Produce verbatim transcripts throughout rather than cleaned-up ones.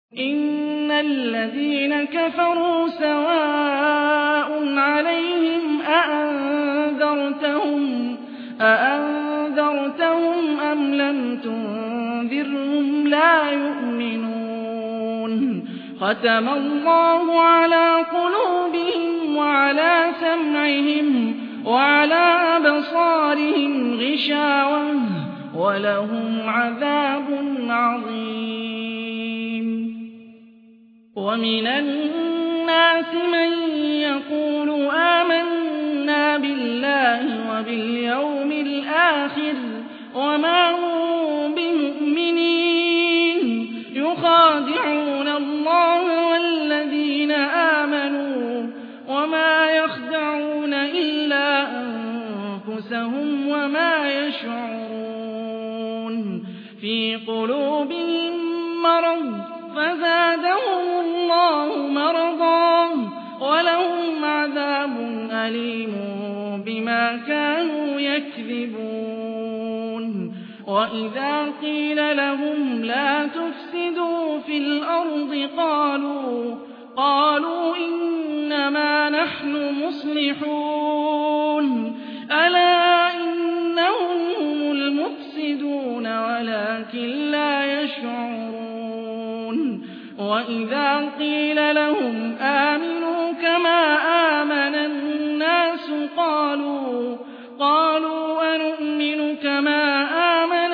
إِنَّ الَّذِينَ كَفَرُوا سَوَاءٌ عَلَيْهِمْ أَأَنذَرْتَهُمْ أَأَنذَرْتَهُمْ أَمْ لَمْ تُنذِرْهُمْ لَا يُؤْمِنُونَ ختم الله على قلوبهم وعلى سمعهم وعلى أبصارهم غشاوة ولهم عذاب عظيم ومن الناس من يقول آمنا بالله وباليوم الآخر وما هم بمؤمنين يخادعون الله والذين آمنوا وما يخدعون إلا أنفسهم وما يشعرون في قلوبهم مرض فزادهم الله مرضا ولهم عذاب أليم بما كانوا يكذبون وإذا قيل لهم لا تفسدوا في الأرض قالوا قالوا إنما نحن مصلحون ألا إنهم هم المفسدون ولكن لا يشعرون وإذا قيل لهم آمنوا كما آمن الناس قالوا قالوا أنؤمن كما آمن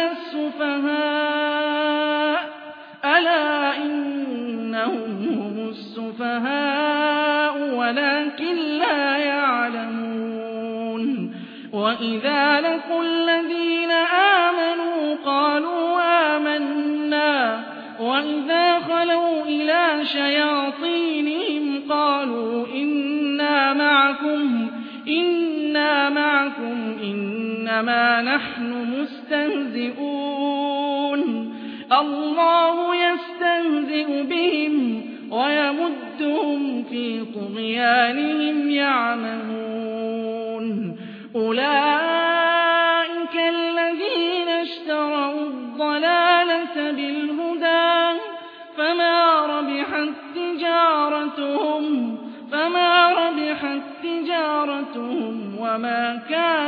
السفهاء ألا إنهم هم السفهاء ولكن لا يعلمون وإذا لقوا الذين آمنوا قالوا آمنا وإذا خلوا إلى شياطينهم قالوا إنا معكم إنا معكم إنما نحن مستهزئون الله يستهزئ بهم ويمدهم في طغيانهم يعمهون أولئك الذين اشتروا الضلالة بالهدى فما ربحت تجارتهم فما ربحت تجارتهم وما كانوا